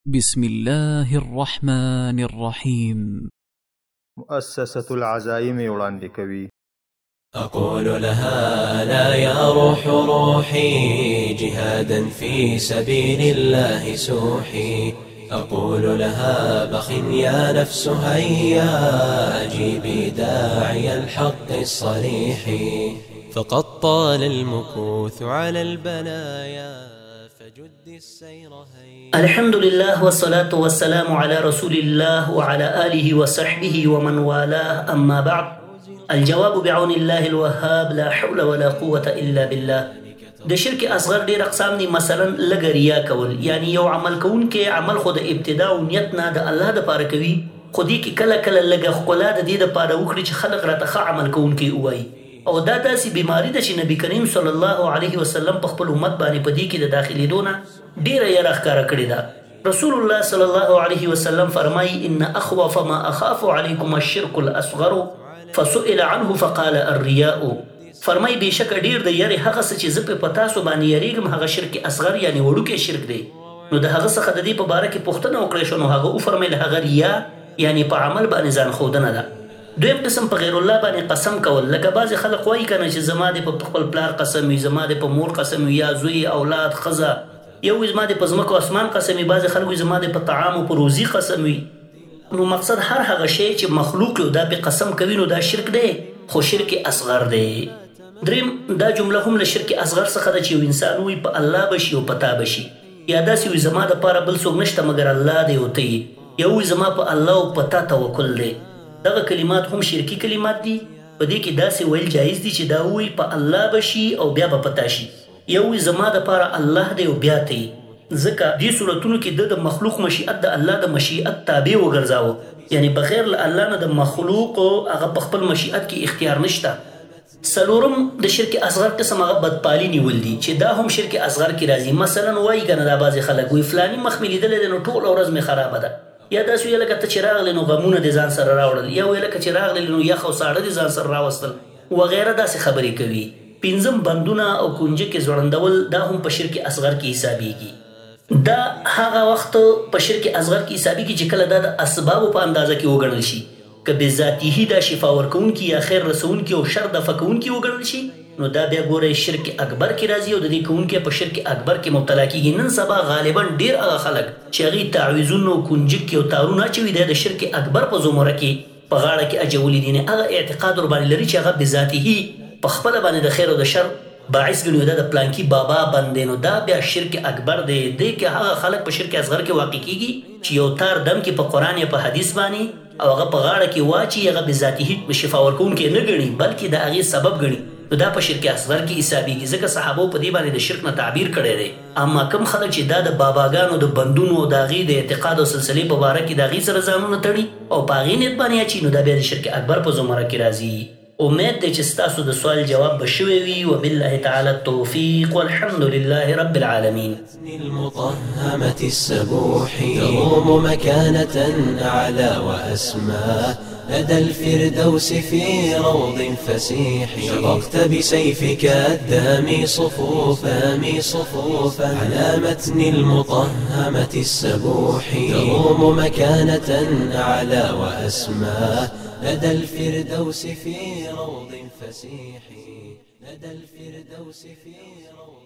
بسم الله الرحمن الرحيم. مؤسسة العزائم وړاندې کوي. أقول لها لا يا روح روحي جهادا في سبيل الله سوحي. أقول لها بخ يا نفس هيا أجيبي داعي الحق الصريح. فقد طال المكوث على البلايا فجد السير هيا. الحمد لله والصلاة والسلام على رسول الله وعلى آله وصحبه ومن والاه، أما بعد. الجواب بعون الله الوهاب، لا حول ولا قوة إلا بالله. د شرک اصغر ډیر اقسام دي. مثلا لږ ریا کول، یعنی یو عمل کوونکی عمل خو د ابتدا او نیت نه د الله د پاره کوي، خو دې کې کله کله لږ ښکلا د دې د پاره وکړي چې خلق راته ښه عمل کوونکی ووایي. او دا داسې بیماری ده چې نبی کریم صلی الله علیه وسلم په خپل امت باندې په دې کې د داخلېدو نه ډیره یې راښکاره کړې ده. رسول الله صلی الله علیه وسلم فرمایي: ان اخوف ما اخاف علیکم الشرک الاصغر فسئل عنه فقال الرياء. فرمای بشک ډیر د یری هغه څه چې زه په تاسو باندې یریږم هغه شرک اصغر یعنی وړوکی شرک دی. نو د هغه څخه د دې په باره کې پوښتنه وکړې شو، نو هغه وفرمیل هغه ریا یعنی په عمل باندې ځان ښودنه ده. دویم قسم په غیر الله باندې قسم کول، لکه بعضې خلک وایي که نه چې زما دې په خپل پلار قسم وي، زما دې په مور قسم وي، یا زوی اولاد ښځه، یو وي زما دې په ځمکو اسمان قسم وي، بعضې خلک وي زما دې په طعام او په روزي قسم وي. نو مقصد هر هغه شی چې مخلوق یو دا په قسم کوي نو دا شرک دی، خو شرک اصغر دی. دریم دا جمله هم له شرک اصغر څخه ده چې یو انسان وي په الله بشي او په تا بشي، یا داسې وي زما دپاره بل څوک نشته مګر الله دی او ته یې، یا وي زما په الله او په تا توکل دی. دغه کلمات هم شرکي کلمات دي. په دې کې داسې ویل جایز دي چې دا ووایي په الله بشي او بیا به په تا شي، یا وي زما دپاره الله دی او بیا ته یې. ځکه دې صورتونو کې د مخلوق مشیت د الله د مشیت تابع وګرځاوه، یعنی بغیر له الله نه د مخلوق هغه په خپل مشیت کې اختیار نشته. څلورم د شرک اصغر قسم هغه بدپالي نیول دي، چې دا هم شرک اصغر کې راځي. مثلا وایي که نه دا بعضې خلک وایي فلاني مخ مې لیدلی دی نو ټوله ورځ مې خرابه ده، یا داسې ویل لکه ته چې راغلی نو غمونه دې ځان سره راوړل، یا ویل لکه چې راغلی نو یخ او ساړه دې ځان سره راوستل وغیره داسې خبرې کوي. پنځم بندونه او کنجکې ځوړندول، دا هم په شرک اصغر کې حسابېږي. دا هغه وخت په شرک اصغر کې حسابېږي چې کله دا د اسبابو په اندازه کې وګڼل شي، که بذاتیه دا شفا ورکوونکي یا خیر رسوونکي او شر دفع کوونکي وګڼل شي، نو دا بیا ګورئ شرک اکبر کې راځي او د دې کوونکی په شرک اکبر کې مبتلا کېږي. نن سبا غالبا ډېر هغه خلک چې هغوی تعویذونه او کنجکې او تارونه اچوي دا د شرک اکبر په زمره کې په غاړه کې اچولي دي، هغه اعتقاد ورباندې لري چې هغه بذاتیه په خپله باندې د خیر او د شر باعث ګڼي، دا د پلانکي بابا بند دی. نو دا بیا شرک اکبر دی. دې کې هغه خلک په شرک اصغر کې واقع کېږي چې یو تار دم کې په قرآن یا په حدیث باندې او هغه په غاړه کې واچي، هغه بذاتیه شفا ورکوونکی نه ګڼي بلکې د هغې سبب ګڼي، نو دا په شرک اصغر کې حسابېږي. ځکه صحابو په دې باندې د شرک نه تعبیر کړی دی. اما کوم خلک چې دا د باباګانو د بندونو او د هغې د اعتقاد او سلسلې په باره کې د هغې سره ځانونه تړي او په هغې نیت باندې اچي، نو دا بیا د شرک اکبر په زمره کې راځي. امید دی چې ستاسو د سوال جواب به شوی وي. وبالله تعالی التوفیق والحمد لله رب العالمین. المطهمة السبوح تروم مكانة أعلى وأسمى لدى الفردوس في روض فسيح. شققت بسيفك الدامي صفوفا على متن المطهمة السبوح تروم مكانة أعلى وأسمى لدى الفردوس في روض فسيح. لدى الفردوس في روض